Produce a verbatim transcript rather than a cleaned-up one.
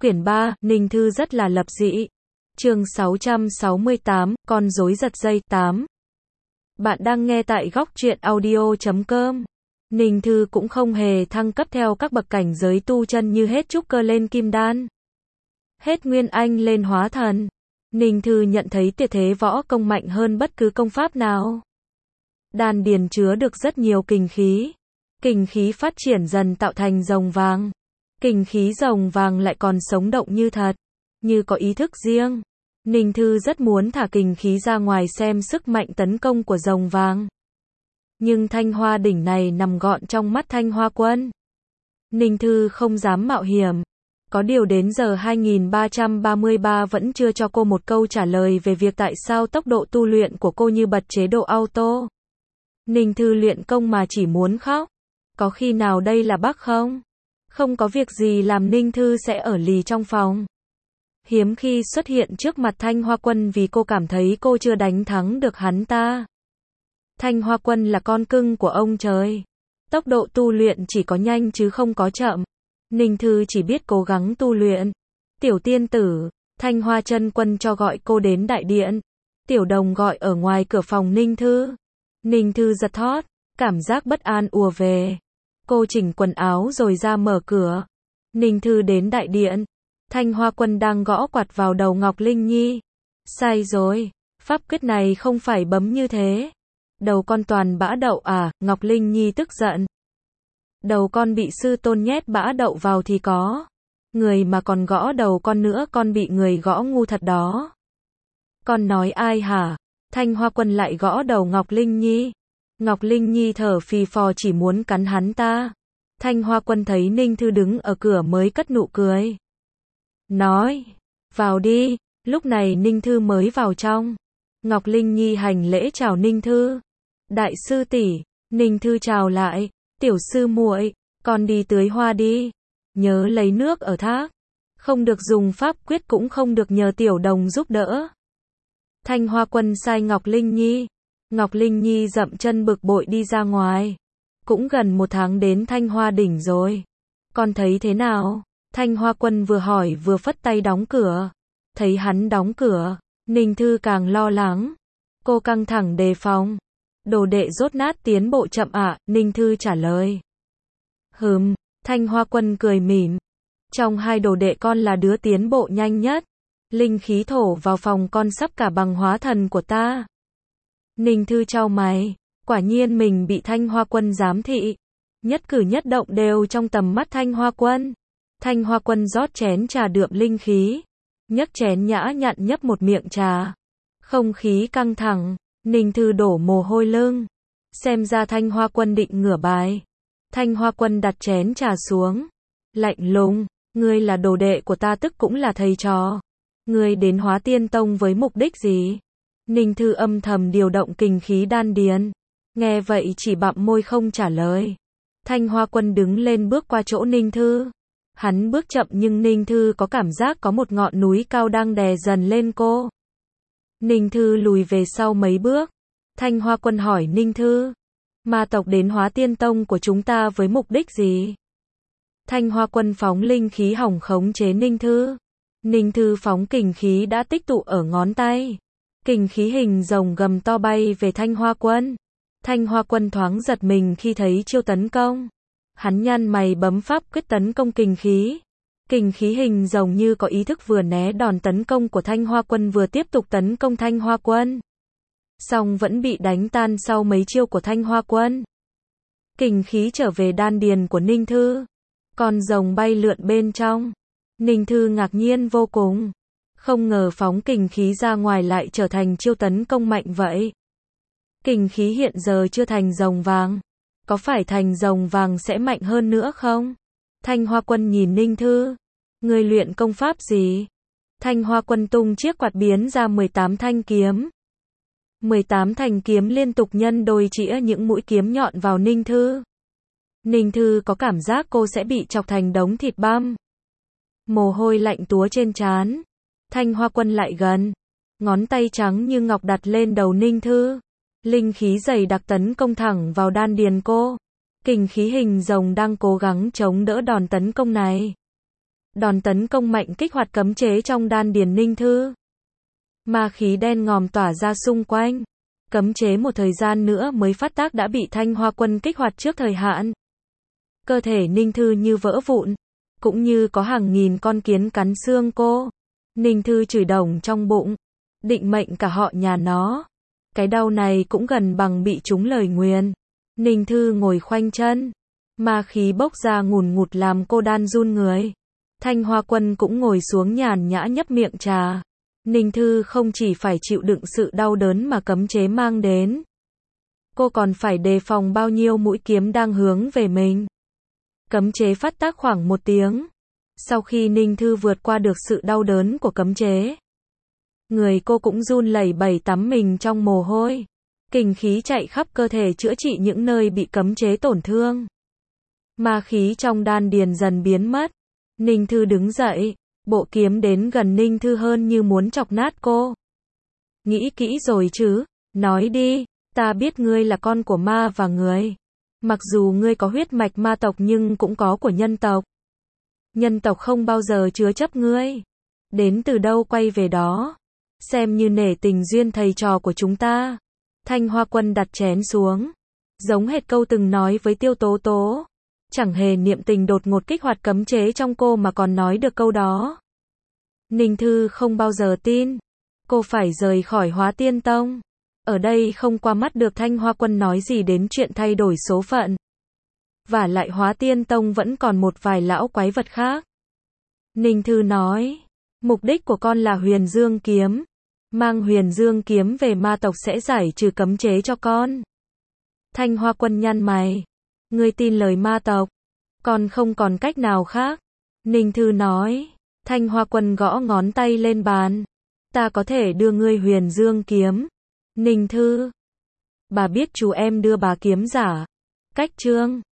Quyển ba, Ninh Thư rất là lập dị. Chương sáu trăm sáu mươi tám, con rối giật dây, tám. Bạn đang nghe tại góc truyện audio chấm com. Ninh Thư cũng không hề thăng cấp theo các bậc cảnh giới tu chân như hết trúc cơ lên kim đan, hết nguyên anh lên hóa thần. Ninh Thư nhận thấy tuyệt thế võ công mạnh hơn bất cứ công pháp nào. Đan điền chứa được rất nhiều kình khí. Kình khí phát triển dần tạo thành rồng vàng. Kình khí rồng vàng lại còn sống động như thật, như có ý thức riêng. Ninh Thư rất muốn thả kình khí ra ngoài xem sức mạnh tấn công của rồng vàng. Nhưng Thanh Hoa đỉnh này nằm gọn trong mắt Thanh Hoa Quân. Ninh Thư không dám mạo hiểm. Có điều đến giờ hai nghìn ba trăm ba mươi ba vẫn chưa cho cô một câu trả lời về việc tại sao tốc độ tu luyện của cô như bật chế độ auto. Ninh Thư luyện công mà chỉ muốn khóc. Có khi nào đây là bug không? Không có việc gì làm Ninh Thư sẽ ở lì trong phòng. Hiếm khi xuất hiện trước mặt Thanh Hoa Quân vì cô cảm thấy cô chưa đánh thắng được hắn ta. Thanh Hoa Quân là con cưng của ông trời. Tốc độ tu luyện chỉ có nhanh chứ không có chậm. Ninh Thư chỉ biết cố gắng tu luyện. Tiểu tiên tử, Thanh Hoa Chân Quân cho gọi cô đến đại điện. Tiểu Đồng gọi ở ngoài cửa phòng Ninh Thư. Ninh Thư giật thót, cảm giác bất an ùa về. Cô chỉnh quần áo rồi ra mở cửa. Ninh Thư đến đại điện. Thanh Hoa Quân đang gõ quạt vào đầu Ngọc Linh Nhi. Sai rồi, pháp quyết này không phải bấm như thế. Đầu con toàn bã đậu à? Ngọc Linh Nhi tức giận. Đầu con bị sư tôn nhét bã đậu vào thì có. Người mà còn gõ đầu con nữa, con bị người gõ ngu thật đó. Con nói ai hả? Thanh Hoa Quân lại gõ đầu Ngọc Linh Nhi. Ngọc Linh Nhi thở phì phò chỉ muốn cắn hắn ta. Thanh Hoa Quân thấy Ninh Thư đứng ở cửa mới cất nụ cười. Nói, vào đi. Lúc này Ninh Thư mới vào trong. Ngọc Linh Nhi hành lễ chào Ninh Thư. Đại sư tỷ. Ninh Thư chào lại. Tiểu sư muội, con đi tưới hoa đi. Nhớ lấy nước ở thác. Không được dùng pháp quyết cũng không được nhờ Tiểu Đồng giúp đỡ. Thanh Hoa Quân sai Ngọc Linh Nhi. Ngọc Linh Nhi dậm chân bực bội đi ra ngoài. Cũng gần một tháng đến Thanh Hoa đỉnh rồi. Con thấy thế nào? Thanh Hoa Quân vừa hỏi vừa phất tay đóng cửa. Thấy hắn đóng cửa, Ninh Thư càng lo lắng. Cô căng thẳng đề phòng. Đồ đệ dốt nát tiến bộ chậm ạ, à? Ninh Thư trả lời. Hừm, Thanh Hoa Quân cười mỉm. Trong hai đồ đệ con là đứa tiến bộ nhanh nhất. Linh khí thổ vào phòng con sắp cả bằng hóa thần của ta. Ninh Thư chau mày, quả nhiên mình bị Thanh Hoa Quân giám thị. Nhất cử nhất động đều trong tầm mắt Thanh Hoa Quân. Thanh Hoa Quân rót chén trà đượm linh khí. Nhấc chén nhã nhặn nhấp một miệng trà. Không khí căng thẳng, Ninh Thư đổ mồ hôi lưng. Xem ra Thanh Hoa Quân định ngửa bài. Thanh Hoa Quân đặt chén trà xuống. Lạnh lùng, ngươi là đồ đệ của ta tức cũng là thầy trò. Ngươi đến Hóa Tiên Tông với mục đích gì? Ninh Thư âm thầm điều động kình khí đan điền. Nghe vậy chỉ bặm môi không trả lời. Thanh Hoa Quân đứng lên bước qua chỗ Ninh Thư. Hắn bước chậm nhưng Ninh Thư có cảm giác có một ngọn núi cao đang đè dần lên cô. Ninh Thư lùi về sau mấy bước. Thanh Hoa Quân hỏi Ninh Thư. Ma tộc đến Hóa Tiên Tông của chúng ta với mục đích gì? Thanh Hoa Quân phóng linh khí hỏng khống chế Ninh Thư. Ninh Thư phóng kình khí đã tích tụ ở ngón tay. Kình khí hình rồng gầm to bay về Thanh Hoa Quân. Thanh Hoa Quân thoáng giật mình khi thấy chiêu tấn công. Hắn nhăn mày bấm pháp quyết tấn công kình khí. Kình khí hình rồng như có ý thức vừa né đòn tấn công của Thanh Hoa Quân vừa tiếp tục tấn công Thanh Hoa Quân. Song vẫn bị đánh tan sau mấy chiêu của Thanh Hoa Quân. Kình khí trở về đan điền của Ninh Thư. Con rồng bay lượn bên trong. Ninh Thư ngạc nhiên vô cùng. Không ngờ phóng kình khí ra ngoài lại trở thành chiêu tấn công mạnh vậy. Kình khí hiện giờ chưa thành rồng vàng. Có phải thành rồng vàng sẽ mạnh hơn nữa không? Thanh Hoa Quân nhìn Ninh Thư. Ngươi luyện công pháp gì? Thanh Hoa Quân tung chiếc quạt biến ra mười tám thanh kiếm. mười tám thanh kiếm liên tục nhân đôi chĩa những mũi kiếm nhọn vào Ninh Thư. Ninh Thư có cảm giác cô sẽ bị chọc thành đống thịt băm. Mồ hôi lạnh túa trên trán. Thanh Hoa Quân lại gần. Ngón tay trắng như ngọc đặt lên đầu Ninh Thư. Linh khí dày đặc tấn công thẳng vào đan điền cô. Kình khí hình rồng đang cố gắng chống đỡ đòn tấn công này. Đòn tấn công mạnh kích hoạt cấm chế trong đan điền Ninh Thư. Ma khí đen ngòm tỏa ra xung quanh. Cấm chế một thời gian nữa mới phát tác đã bị Thanh Hoa Quân kích hoạt trước thời hạn. Cơ thể Ninh Thư như vỡ vụn, cũng như có hàng nghìn con kiến cắn xương cô. Ninh Thư chửi đồng trong bụng, định mệnh cả họ nhà nó. Cái đau này cũng gần bằng bị trúng lời nguyền. Ninh Thư ngồi khoanh chân, ma khí bốc ra ngùn ngụt làm cô đan run người. Thanh Hoa Quân cũng ngồi xuống nhàn nhã nhấp miệng trà. Ninh Thư không chỉ phải chịu đựng sự đau đớn mà cấm chế mang đến, cô còn phải đề phòng bao nhiêu mũi kiếm đang hướng về mình. Cấm chế phát tác khoảng một tiếng. Sau khi Ninh Thư vượt qua được sự đau đớn của cấm chế, người cô cũng run lẩy bẩy tắm mình trong mồ hôi. Kình khí chạy khắp cơ thể chữa trị những nơi bị cấm chế tổn thương. Ma khí trong đan điền dần biến mất. Ninh Thư đứng dậy, bộ kiếm đến gần Ninh Thư hơn như muốn chọc nát cô. Nghĩ kỹ rồi chứ, nói đi, ta biết ngươi là con của ma và người. Mặc dù ngươi có huyết mạch ma tộc nhưng cũng có của nhân tộc. Nhân tộc không bao giờ chứa chấp ngươi. Đến từ đâu quay về đó. Xem như nể tình duyên thầy trò của chúng ta. Thanh Hoa Quân đặt chén xuống. Giống hệt câu từng nói với Tiêu Tố Tố. Chẳng hề niệm tình đột ngột kích hoạt cấm chế trong cô mà còn nói được câu đó. Ninh Thư không bao giờ tin. Cô phải rời khỏi Hóa Tiên Tông. Ở đây không qua mắt được Thanh Hoa Quân nói gì đến chuyện thay đổi số phận. Vả lại Hóa Tiên Tông vẫn còn một vài lão quái vật khác. Ninh Thư nói, mục đích của con là Huyền Dương Kiếm. Mang Huyền Dương Kiếm về ma tộc sẽ giải trừ cấm chế cho con. Thanh Hoa Quân nhăn mày. Ngươi tin lời ma tộc. Con không còn cách nào khác. Ninh Thư nói. Thanh Hoa Quân gõ ngón tay lên bàn. Ta có thể đưa ngươi Huyền Dương Kiếm. Ninh Thư. Bà biết chú em đưa bà kiếm giả. Cách chương.